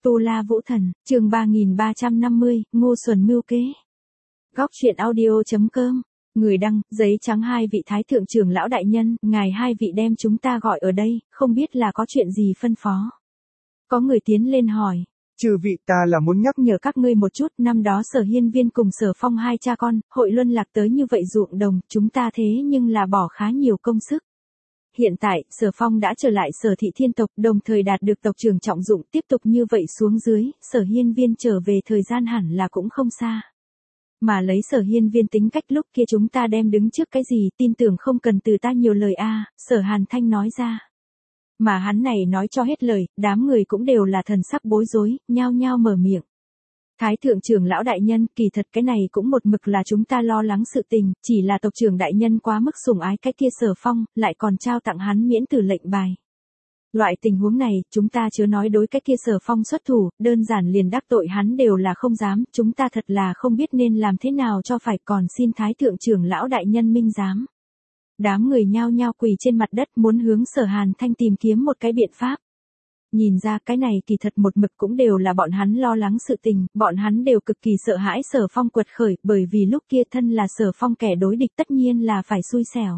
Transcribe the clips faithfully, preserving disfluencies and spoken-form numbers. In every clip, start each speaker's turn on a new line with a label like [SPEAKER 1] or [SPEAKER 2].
[SPEAKER 1] Tu La Vũ Thần, chương ba nghìn ba trăm năm mươi, Ngô Xuẩn mưu kế. Góc truyện audio chấm com. Người đăng, giấy trắng hai vị thái thượng trưởng lão đại nhân, ngài hai vị đem chúng ta gọi ở đây, không biết là có chuyện gì phân phó. Có người tiến lên hỏi.
[SPEAKER 2] Chư vị, ta là muốn nhắc
[SPEAKER 1] nhở các ngươi một chút, năm đó Sở Hiên Viên cùng Sở Phong hai cha con, hội luân lạc tới như vậy ruộng đồng, chúng ta thế nhưng là bỏ khá nhiều công sức. Hiện tại, Sở Phong đã trở lại Sở Thị Thiên tộc, đồng thời đạt được tộc trưởng trọng dụng, tiếp tục như vậy xuống dưới, Sở Hiên Viên trở về thời gian hẳn là cũng không xa. Mà lấy Sở Hiên Viên tính cách lúc kia chúng ta đem đứng trước cái gì, tin tưởng không cần từ ta nhiều lời a, Sở Hàn Thanh nói ra. Mà hắn này nói cho hết lời, đám người cũng đều là thần sắc bối rối, nhao nhao mở miệng. Thái thượng trưởng lão đại nhân, kỳ thật cái này cũng một mực là chúng ta lo lắng sự tình, chỉ là tộc trưởng đại nhân quá mức sủng ái cái kia Sở Phong, lại còn trao tặng hắn miễn tử lệnh bài. Loại tình huống này, chúng ta chớ nói đối cái kia Sở Phong xuất thủ, đơn giản liền đắc tội hắn đều là không dám, chúng ta thật là không biết nên làm thế nào cho phải, còn xin Thái thượng trưởng lão đại nhân minh giám. Đám người nhao nhao quỳ trên mặt đất muốn hướng Sở Hàn Thanh tìm kiếm một cái biện pháp. Nhìn ra cái này kỳ thật một mực cũng đều là bọn hắn lo lắng sự tình, bọn hắn đều cực kỳ sợ hãi Sở Phong quật khởi, bởi vì lúc kia thân là Sở Phong kẻ đối địch tất nhiên là phải xui xẻo.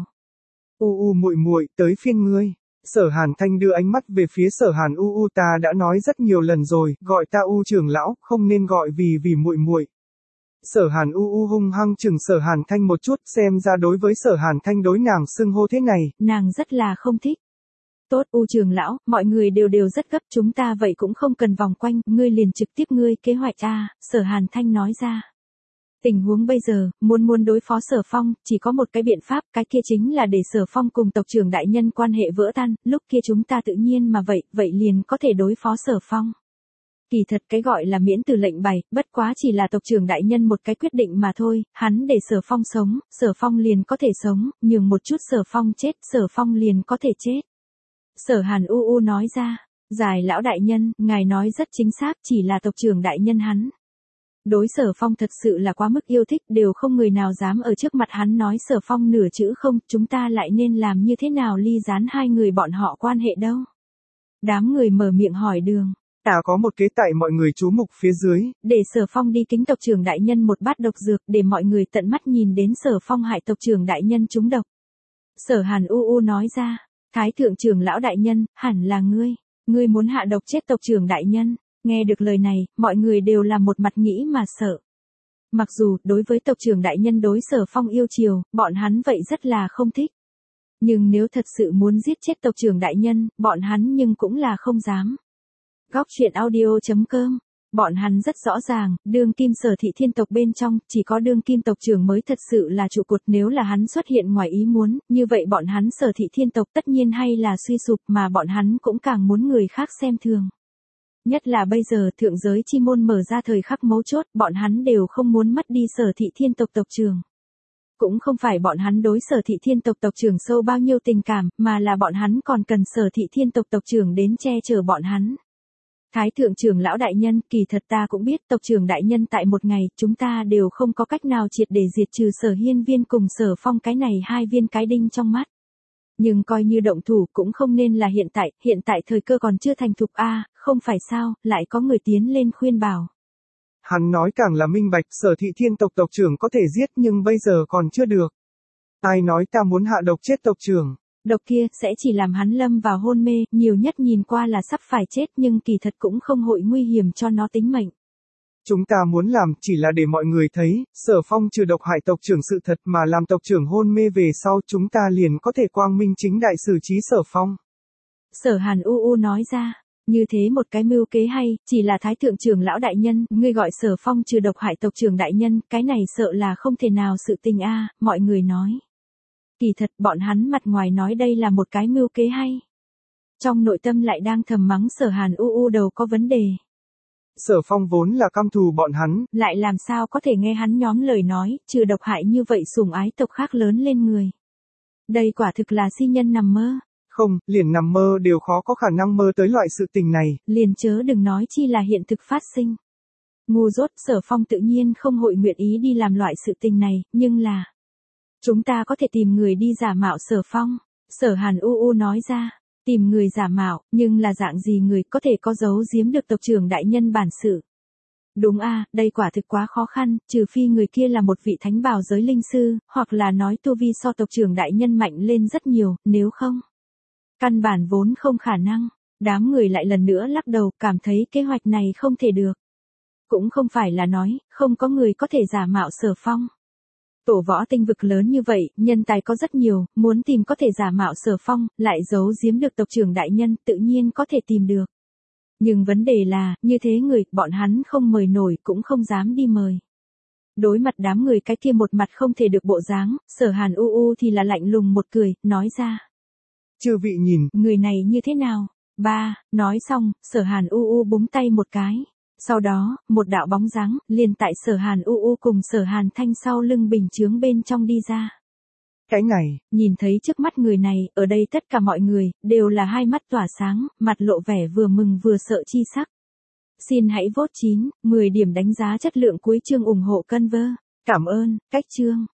[SPEAKER 2] U u muội muội, tới phiên ngươi. Sở Hàn Thanh đưa ánh mắt về phía Sở Hàn U U, ta đã nói rất nhiều lần rồi, gọi ta U trưởng lão, không nên gọi vì vì muội muội. Sở Hàn U U hung hăng chừng Sở Hàn Thanh một chút, xem ra đối với Sở Hàn Thanh đối nàng xưng hô thế này,
[SPEAKER 1] nàng rất là không thích. Tốt U trưởng lão, mọi người đều đều rất gấp, chúng ta vậy cũng không cần vòng quanh, ngươi liền trực tiếp ngươi kế hoạch a, Sở Hàn Thanh nói ra. Tình huống bây giờ, muốn muốn đối phó Sở Phong, chỉ có một cái biện pháp, cái kia chính là để Sở Phong cùng tộc trưởng đại nhân quan hệ vỡ tan, lúc kia chúng ta tự nhiên mà vậy, vậy liền có thể đối phó Sở Phong. Kỳ thật cái gọi là miễn từ lệnh bài, bất quá chỉ là tộc trưởng đại nhân một cái quyết định mà thôi, hắn để Sở Phong sống, Sở Phong liền có thể sống, nhường một chút Sở Phong chết, Sở Phong liền có thể chết. Sở Hàn U U nói ra, giải lão đại nhân, ngài nói rất chính xác, chỉ là tộc trưởng đại nhân hắn. Đối Sở Phong thật sự là quá mức yêu thích, đều không người nào dám ở trước mặt hắn nói Sở Phong nửa chữ không, chúng ta lại nên làm như thế nào ly gián hai người bọn họ quan hệ đâu. Đám người mở miệng hỏi đường.
[SPEAKER 2] Ta có một kế tại mọi người chú mục phía dưới.
[SPEAKER 1] Để Sở Phong đi kính tộc trưởng đại nhân một bát độc dược, để mọi người tận mắt nhìn đến Sở Phong hại tộc trưởng đại nhân trúng độc. Sở Hàn U U nói ra, Thái thượng trưởng lão đại nhân, hẳn là ngươi, ngươi muốn hạ độc chết tộc trưởng đại nhân. Nghe được lời này, mọi người đều là một mặt nghĩ mà sợ. Mặc dù, đối với tộc trưởng đại nhân đối Sở Phong yêu chiều, bọn hắn vậy rất là không thích. Nhưng nếu thật sự muốn giết chết tộc trưởng đại nhân, bọn hắn nhưng cũng là không dám. Góc truyện audio chấm com. Bọn hắn rất rõ ràng, đương kim Sở Thị Thiên tộc bên trong, chỉ có đương kim tộc trưởng mới thật sự là trụ cột, nếu là hắn xuất hiện ngoài ý muốn, như vậy bọn hắn Sở Thị Thiên tộc tất nhiên hay là suy sụp, mà bọn hắn cũng càng muốn người khác xem thường. Nhất là bây giờ thượng giới chi môn mở ra thời khắc mấu chốt, bọn hắn đều không muốn mất đi Sở Thị Thiên tộc tộc trưởng. Cũng không phải bọn hắn đối Sở Thị Thiên tộc tộc trưởng sâu bao nhiêu tình cảm, mà là bọn hắn còn cần Sở Thị Thiên tộc tộc trưởng đến che chở bọn hắn. Thái thượng trưởng lão đại nhân, kỳ thật ta cũng biết tộc trưởng đại nhân tại một ngày, chúng ta đều không có cách nào triệt để diệt trừ Sở Hiên Viên cùng Sở Phong cái này hai viên cái đinh trong mắt. Nhưng coi như động thủ cũng không nên là hiện tại, hiện tại thời cơ còn chưa thành thục a, à, không phải sao, lại có người tiến lên khuyên bảo.
[SPEAKER 2] Hắn nói càng là minh bạch, Sở Thị Thiên tộc tộc trưởng có thể giết nhưng bây giờ còn chưa được. Ai nói ta muốn hạ độc chết tộc trưởng?
[SPEAKER 1] Độc kia sẽ chỉ làm hắn lâm vào hôn mê, nhiều nhất nhìn qua là sắp phải chết nhưng kỳ thật cũng không hội nguy hiểm cho nó tính mệnh.
[SPEAKER 2] Chúng ta muốn làm chỉ là để mọi người thấy, Sở Phong trừ độc hại tộc trưởng sự thật mà làm tộc trưởng hôn mê về sau chúng ta liền có thể quang minh chính đại xử trí Sở Phong.
[SPEAKER 1] Sở Hàn U U nói ra, như thế một cái mưu kế hay, chỉ là Thái thượng trưởng lão đại nhân, ngươi gọi Sở Phong trừ độc hại tộc trưởng đại nhân, cái này sợ là không thể nào sự tình a, mọi người nói. Kỳ thật bọn hắn mặt ngoài nói đây là một cái mưu kế hay. Trong nội tâm lại đang thầm mắng Sở Hàn U U đầu có vấn đề.
[SPEAKER 2] Sở Phong vốn là căm thù bọn hắn,
[SPEAKER 1] lại làm sao có thể nghe hắn nhóm lời nói, trừ độc hại như vậy sủng ái tộc khác lớn lên người. Đây quả thực là si nhân nằm mơ.
[SPEAKER 2] Không, liền nằm mơ đều khó có khả năng mơ tới loại sự tình này.
[SPEAKER 1] Liền chớ đừng nói chi là hiện thực phát sinh. Ngu dốt, Sở Phong tự nhiên không hội nguyện ý đi làm loại sự tình này, nhưng là chúng ta có thể tìm người đi giả mạo Sở Phong. Sở Hàn U U nói ra, Tìm người giả mạo, nhưng là dạng gì người có thể có giấu giếm được tộc trưởng đại nhân bản sự. Đúng a, đây quả thực quá khó khăn, trừ phi người kia là một vị thánh bào giới linh sư, hoặc là nói tu vi so tộc trưởng đại nhân mạnh lên rất nhiều, nếu không. Căn bản vốn không khả năng. Đám người lại lần nữa lắc đầu, cảm thấy kế hoạch này không thể được. Cũng không phải là nói, không có người có thể giả mạo Sở Phong. Tổ võ tinh vực lớn như vậy, nhân tài có rất nhiều, muốn tìm có thể giả mạo Sở Phong, lại giấu giếm được tộc trưởng đại nhân, tự nhiên có thể tìm được. Nhưng vấn đề là, như thế người, bọn hắn không mời nổi cũng không dám đi mời. Đối mặt đám người cái kia một mặt không thể được bộ dáng, Sở Hàn u u thì là lạnh lùng một cười, nói ra.
[SPEAKER 2] Chư vị nhìn,
[SPEAKER 1] người này như thế nào? Ba, nói xong, Sở Hàn u u búng tay một cái. Sau đó, một đạo bóng dáng, liền tại Sở Hàn u u cùng Sở Hàn Thanh sau lưng bình chướng bên trong đi ra.
[SPEAKER 2] Cái này,
[SPEAKER 1] nhìn thấy trước mắt người này, ở đây tất cả mọi người, đều là hai mắt tỏa sáng, mặt lộ vẻ vừa mừng vừa sợ chi sắc. Xin hãy vote chín, mười điểm đánh giá chất lượng cuối chương ủng hộ Conver. Cảm ơn, cách chương.